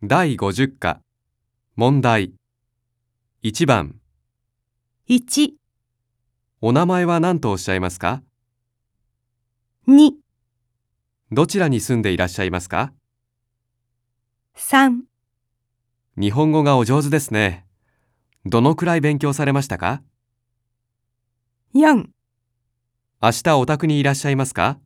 第50課問題1番 1、 お名前は何とおっしゃいますか？ 2、 どちらに住んでいらっしゃいますか？ 3、 日本語がお上手ですね。どのくらい勉強されましたか？ 4 明日お宅にいらっしゃいますか？